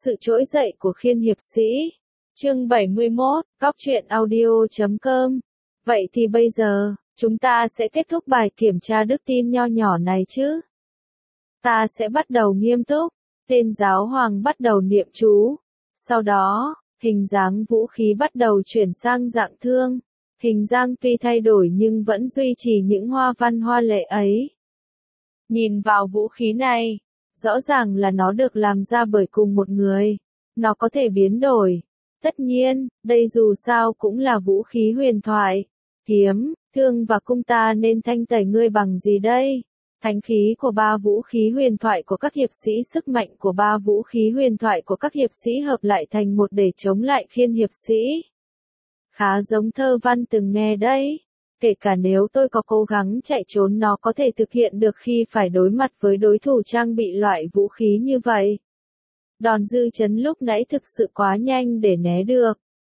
Sự trỗi dậy của Khiên hiệp sĩ. Chương 71, cóc-truyện-audio.com. Vậy thì bây giờ, chúng ta sẽ kết thúc bài kiểm tra đức tin nho nhỏ này chứ? Ta sẽ bắt đầu nghiêm túc. Tên giáo hoàng bắt đầu niệm chú. Sau đó, hình dáng vũ khí bắt đầu chuyển sang dạng thương. Hình dáng tuy thay đổi nhưng vẫn duy trì những hoa văn hoa lệ ấy. Nhìn vào vũ khí này, rõ ràng là nó được làm ra bởi cùng một người. Nó có thể biến đổi. Tất nhiên, đây dù sao cũng là vũ khí huyền thoại. Kiếm, thương và cung ta nên thanh tẩy ngươi bằng gì đây? Thánh khí của ba vũ khí huyền thoại của các hiệp sĩ, sức mạnh của ba vũ khí huyền thoại của các hiệp sĩ hợp lại thành một để chống lại Khiên hiệp sĩ. Khá giống thơ văn từng nghe đấy. Kể cả nếu tôi có cố gắng chạy trốn nó có thể thực hiện được khi phải đối mặt với đối thủ trang bị loại vũ khí như vậy. Đòn dư chấn lúc nãy thực sự quá nhanh để né được.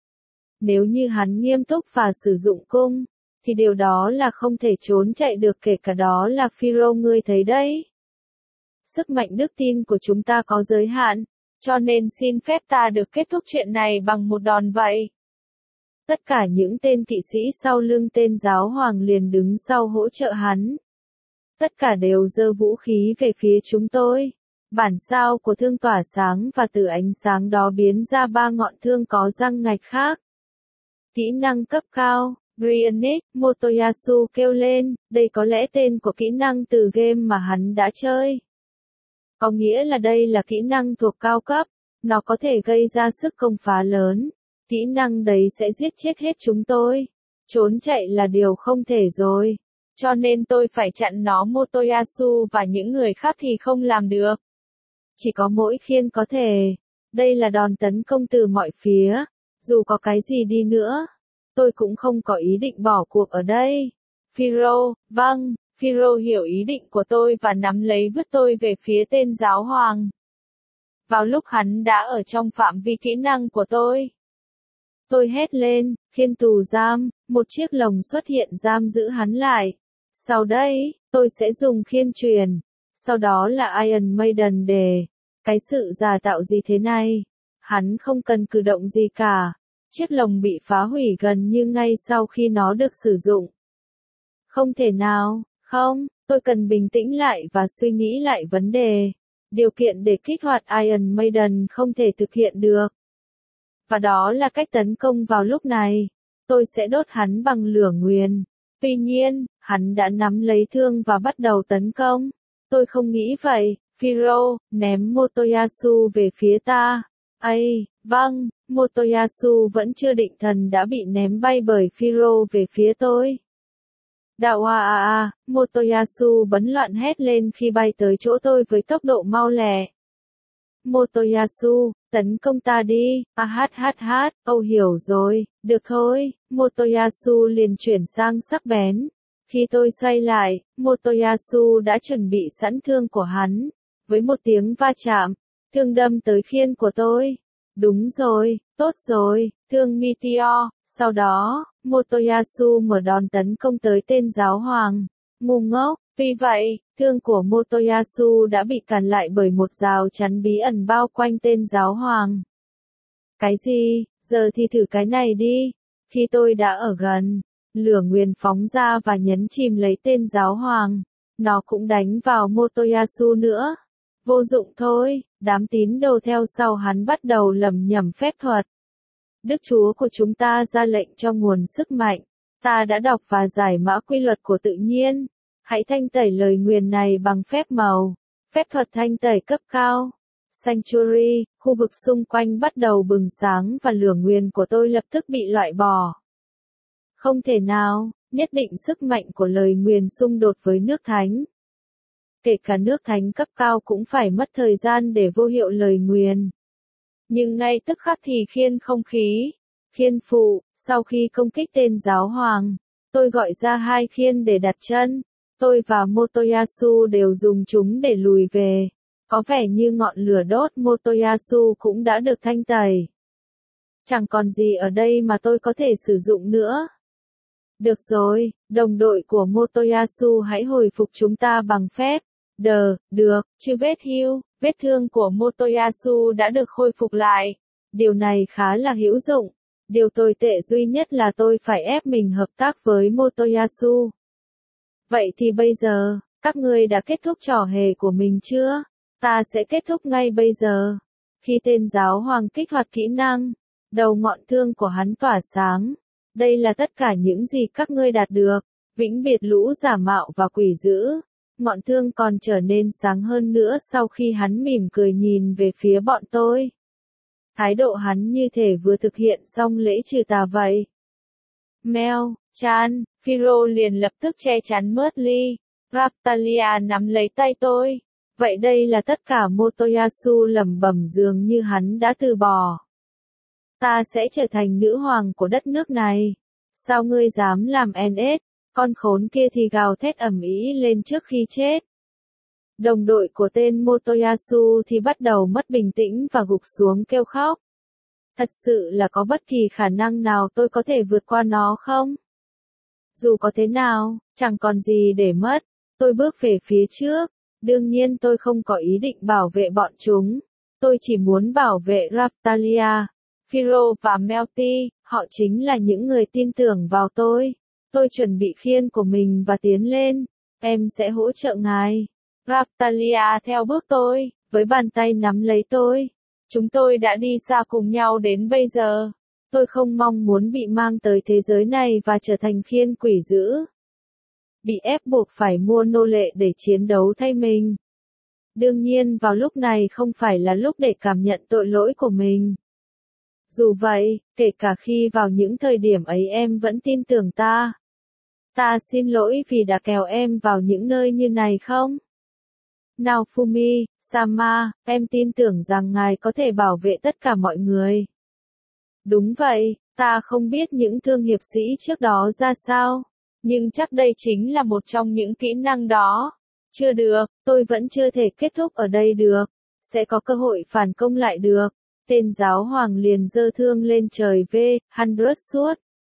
Nếu như hắn nghiêm túc và sử dụng cung, thì điều đó là không thể trốn chạy được, kể cả đó là Phiro, ngươi thấy đấy. Sức mạnh đức tin của chúng ta có giới hạn, cho nên xin phép ta được kết thúc chuyện này bằng một đòn vậy. Tất cả những tên kỵ sĩ sau lưng tên giáo hoàng liền đứng sau hỗ trợ hắn. Tất cả đều giơ vũ khí về phía chúng tôi. Bản sao của thương tỏa sáng và từ ánh sáng đó biến ra ba ngọn thương có răng ngạch khác. Kỹ năng cấp cao, Briannick, Motoyasu kêu lên, đây có lẽ tên của kỹ năng từ game mà hắn đã chơi. Có nghĩa là đây là kỹ năng thuộc cao cấp, nó có thể gây ra sức công phá lớn. Kỹ năng đấy sẽ giết chết hết chúng tôi. Trốn chạy là điều không thể rồi. Cho nên tôi phải chặn nó. Motoyasu và những người khác thì không làm được. Chỉ có mỗi Khiên có thể. Đây là đòn tấn công từ mọi phía. Dù có cái gì đi nữa, tôi cũng không có ý định bỏ cuộc ở đây. Phiro, vâng, Phiro hiểu ý định của tôi và nắm lấy vứt tôi về phía tên giáo hoàng. Vào lúc hắn đã ở trong phạm vi kỹ năng của tôi hét lên, Khiên tù giam, một chiếc lồng xuất hiện giam giữ hắn lại. Sau đây, tôi sẽ dùng khiên truyền. Sau đó là Iron Maiden để. Cái sự giả tạo gì thế này? Hắn không cần cử động gì cả. Chiếc lồng bị phá hủy gần như ngay sau khi nó được sử dụng. Không thể nào, không, tôi cần bình tĩnh lại và suy nghĩ lại vấn đề. Điều kiện để kích hoạt Iron Maiden không thể thực hiện được. Và đó là cách tấn công vào lúc này. Tôi sẽ đốt hắn bằng lửa nguyền. Tuy nhiên, hắn đã nắm lấy thương và bắt đầu tấn công. Tôi không nghĩ vậy. Phiro, ném Motoyasu về phía ta. Ây, vâng, Motoyasu vẫn chưa định thần đã bị ném bay bởi Phiro về phía tôi. Đạo Motoyasu bấn loạn hét lên khi bay tới chỗ tôi với tốc độ mau lẹ. Motoyasu, tấn công ta đi, hiểu rồi, được thôi, Motoyasu liền chuyển sang sắc bén. Khi tôi xoay lại, Motoyasu đã chuẩn bị sẵn thương của hắn. Với một tiếng va chạm, thương đâm tới khiên của tôi. Đúng rồi, tốt rồi, thương Meteor. Sau đó, Motoyasu mở đòn tấn công tới tên giáo hoàng. Ngu ngốc, tuy vậy, thương của Motoyasu đã bị cản lại bởi một rào chắn bí ẩn bao quanh tên giáo hoàng. Cái gì, giờ thì thử cái này đi. Khi tôi đã ở gần, lửa nguyền phóng ra và nhấn chìm lấy tên giáo hoàng. Nó cũng đánh vào Motoyasu nữa. Vô dụng thôi, đám tín đồ theo sau hắn bắt đầu lẩm nhẩm phép thuật. Đức Chúa của chúng ta ra lệnh cho nguồn sức mạnh. Ta đã đọc và giải mã quy luật của tự nhiên. Hãy thanh tẩy lời nguyền này bằng phép màu. Phép thuật thanh tẩy cấp cao. Sanctuary, khu vực xung quanh bắt đầu bừng sáng và lửa nguyền của tôi lập tức bị loại bỏ. Không thể nào, nhất định sức mạnh của lời nguyền xung đột với nước thánh. Kể cả nước thánh cấp cao cũng phải mất thời gian để vô hiệu lời nguyền. Nhưng ngay tức khắc thì khiên không khí, khiên phụ, sau khi công kích tên giáo hoàng, tôi gọi ra hai khiên để đặt chân. Tôi và Motoyasu đều dùng chúng để lùi về. Có vẻ như ngọn lửa đốt Motoyasu cũng đã được thanh tẩy. Chẳng còn gì ở đây mà tôi có thể sử dụng nữa. Được rồi, đồng đội của Motoyasu, hãy hồi phục chúng ta bằng phép. Được, chứ vết thương của Motoyasu đã được khôi phục lại. Điều này khá là hữu dụng. Điều tồi tệ duy nhất là tôi phải ép mình hợp tác với Motoyasu. Vậy thì bây giờ, các ngươi đã kết thúc trò hề của mình chưa? Ta sẽ kết thúc ngay bây giờ. Khi tên giáo hoàng kích hoạt kỹ năng, đầu ngọn thương của hắn tỏa sáng. Đây là tất cả những gì các ngươi đạt được. Vĩnh biệt lũ giả mạo và quỷ dữ. Ngọn thương còn trở nên sáng hơn nữa sau khi hắn mỉm cười nhìn về phía bọn tôi. Thái độ hắn như thể vừa thực hiện xong lễ trừ tà vậy. Mel, Chan, Phiro liền lập tức che chắn Mertly. Raftalia nắm lấy tay tôi. Vậy đây là tất cả. Motoyasu lẩm bẩm dường như hắn đã từ bỏ. Ta sẽ trở thành nữ hoàng của đất nước này. Sao ngươi dám làm NS? Con khốn kia thì gào thét ầm ĩ lên trước khi chết. Đồng đội của tên Motoyasu thì bắt đầu mất bình tĩnh và gục xuống kêu khóc. Thật sự là có bất kỳ khả năng nào tôi có thể vượt qua nó không? Dù có thế nào, chẳng còn gì để mất. Tôi bước về phía trước. Đương nhiên tôi không có ý định bảo vệ bọn chúng. Tôi chỉ muốn bảo vệ Raftalia, Phiro và Melty. Họ chính là những người tin tưởng vào tôi. Tôi chuẩn bị khiên của mình và tiến lên. Em sẽ hỗ trợ ngài. Raftalia theo bước tôi, với bàn tay nắm lấy tôi. Chúng tôi đã đi xa cùng nhau đến bây giờ. Tôi không mong muốn bị mang tới thế giới này và trở thành khiên quỷ dữ. Bị ép buộc phải mua nô lệ để chiến đấu thay mình. Đương nhiên vào lúc này không phải là lúc để cảm nhận tội lỗi của mình. Dù vậy, kể cả khi vào những thời điểm ấy em vẫn tin tưởng ta. Ta xin lỗi vì đã kéo em vào những nơi như này không? Naofumi, Sama, em tin tưởng rằng ngài có thể bảo vệ tất cả mọi người. Đúng vậy, ta không biết những thương hiệp sĩ trước đó ra sao, nhưng chắc đây chính là một trong những kỹ năng đó. Chưa được, tôi vẫn chưa thể kết thúc ở đây được. Sẽ có cơ hội phản công lại được. Tên giáo hoàng liền giơ thương lên trời V100 suốt.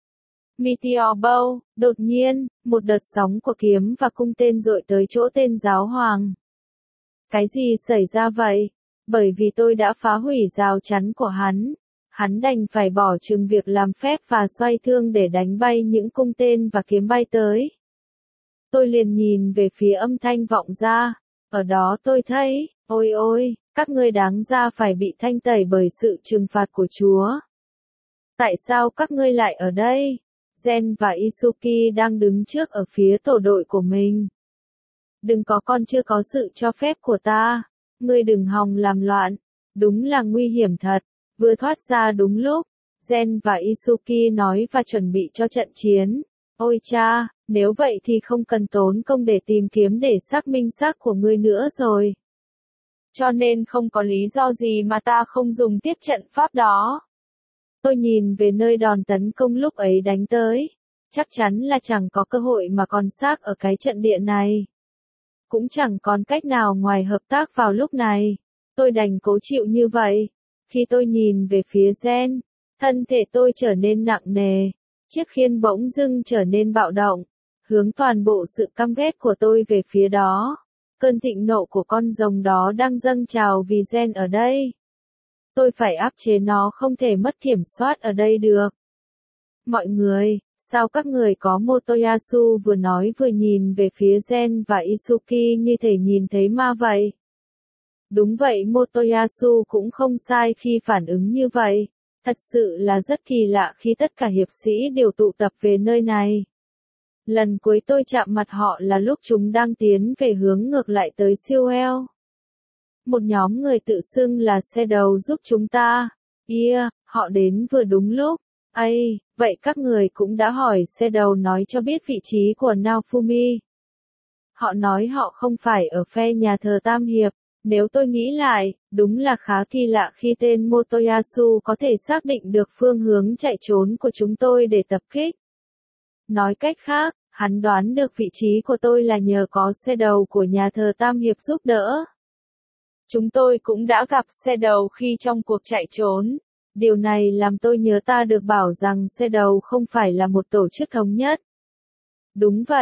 Meteor Bow, đột nhiên, một đợt sóng của kiếm và cung tên dội tới chỗ tên giáo hoàng. Cái gì xảy ra vậy? Bởi vì tôi đã phá hủy rào chắn của hắn. Hắn đành phải bỏ chừng việc làm phép và xoay thương để đánh bay những cung tên và kiếm bay tới. Tôi liền nhìn về phía âm thanh vọng ra. Ở đó tôi thấy, ôi ôi, các ngươi đáng ra phải bị thanh tẩy bởi sự trừng phạt của Chúa. Tại sao các ngươi lại ở đây? Zen và Isuki đang đứng trước ở phía tổ đội của mình. Đừng có, con chưa có sự cho phép của ta. Ngươi đừng hòng làm loạn. Đúng là nguy hiểm thật. Vừa thoát ra đúng lúc. Zen và Isuki nói và chuẩn bị cho trận chiến. Ôi cha, nếu vậy thì không cần tốn công để tìm kiếm để xác minh xác của ngươi nữa rồi. Cho nên không có lý do gì mà ta không dùng tiếp trận pháp đó. Tôi nhìn về nơi đòn tấn công lúc ấy đánh tới. Chắc chắn là chẳng có cơ hội mà còn xác ở cái trận địa này. Cũng chẳng còn cách nào ngoài hợp tác vào lúc này. Tôi đành cố chịu như vậy. Khi tôi nhìn về phía Zen, thân thể tôi trở nên nặng nề. Chiếc khiên bỗng dưng trở nên bạo động. Hướng toàn bộ sự căm ghét của tôi về phía đó. Cơn thịnh nộ của con rồng đó đang dâng trào vì Zen ở đây. Tôi phải áp chế nó, không thể mất kiểm soát ở đây được. Mọi người, sao các người có Motoyasu vừa nói vừa nhìn về phía Zen và Isuki như thể nhìn thấy ma vậy? Đúng vậy, Motoyasu cũng không sai khi phản ứng như vậy. Thật sự là rất kỳ lạ khi tất cả hiệp sĩ đều tụ tập về nơi này. Lần cuối tôi chạm mặt họ là lúc chúng đang tiến về hướng ngược lại tới Sewell. Một nhóm người tự xưng là Shadow giúp chúng ta. Họ đến vừa đúng lúc. Vậy các người cũng đã hỏi Shadow nói cho biết vị trí của Naofumi. Họ nói họ không phải ở phe nhà thờ Tam Hiệp. Nếu tôi nghĩ lại, đúng là khá kỳ lạ khi tên Motoyasu có thể xác định được phương hướng chạy trốn của chúng tôi để tập kích. Nói cách khác, hắn đoán được vị trí của tôi là nhờ có Shadow của nhà thờ Tam Hiệp giúp đỡ. Chúng tôi cũng đã gặp Shadow khi trong cuộc chạy trốn. Điều này làm tôi nhớ ta được bảo rằng Shadow không phải là một tổ chức thống nhất. Đúng vậy,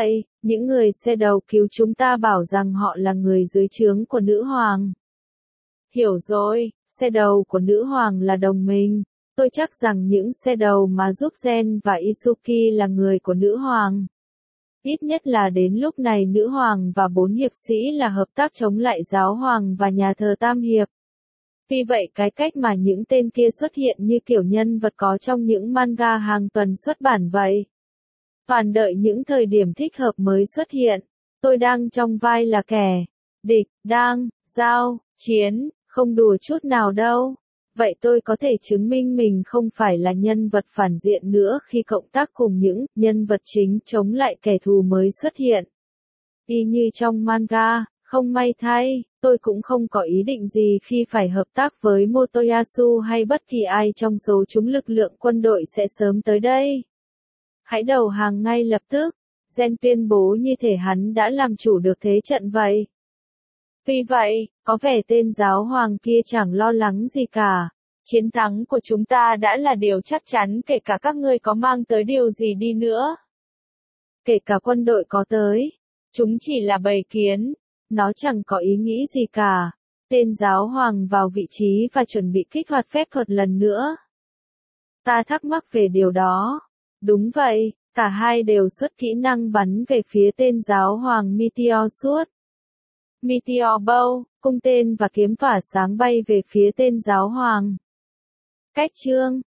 Những người xe đầu cứu chúng ta bảo rằng họ là người dưới trướng của nữ hoàng. Hiểu rồi, xe đầu của nữ hoàng là đồng minh. Tôi chắc rằng những xe đầu mà giúp Gen và Isuki là người của nữ hoàng. Ít nhất là đến lúc này nữ hoàng và 4 hiệp sĩ là hợp tác chống lại giáo hoàng và nhà thờ Tam Hiệp. Vì vậy cái cách mà những tên kia xuất hiện như kiểu nhân vật có trong những manga hàng tuần xuất bản vậy. Toàn đợi những thời điểm thích hợp mới xuất hiện. Tôi đang trong vai là kẻ địch, đang giao chiến, không đùa chút nào đâu. Vậy tôi có thể chứng minh mình không phải là nhân vật phản diện nữa khi cộng tác cùng những nhân vật chính chống lại kẻ thù mới xuất hiện. Y như trong manga, không may thay, tôi cũng không có ý định gì khi phải hợp tác với Motoyasu hay bất kỳ ai trong số chúng. Lực lượng quân đội sẽ sớm tới đây. Hãy đầu hàng ngay lập tức. Gen tuyên bố như thể hắn đã làm chủ được thế trận vậy. Vì vậy, có vẻ tên giáo hoàng kia chẳng lo lắng gì cả. Chiến thắng của chúng ta đã là điều chắc chắn kể cả các ngươi có mang tới điều gì đi nữa. Kể cả quân đội có tới. Chúng chỉ là bầy kiến. Nó chẳng có ý nghĩ gì cả. Tên giáo hoàng vào vị trí và chuẩn bị kích hoạt phép thuật lần nữa. Ta thắc mắc về điều đó. Đúng vậy, cả hai đều xuất kỹ năng bắn về phía tên giáo hoàng Meteor suốt. Meteor Bow, cung tên và kiếm tỏa sáng bay về phía tên giáo hoàng. Cách chương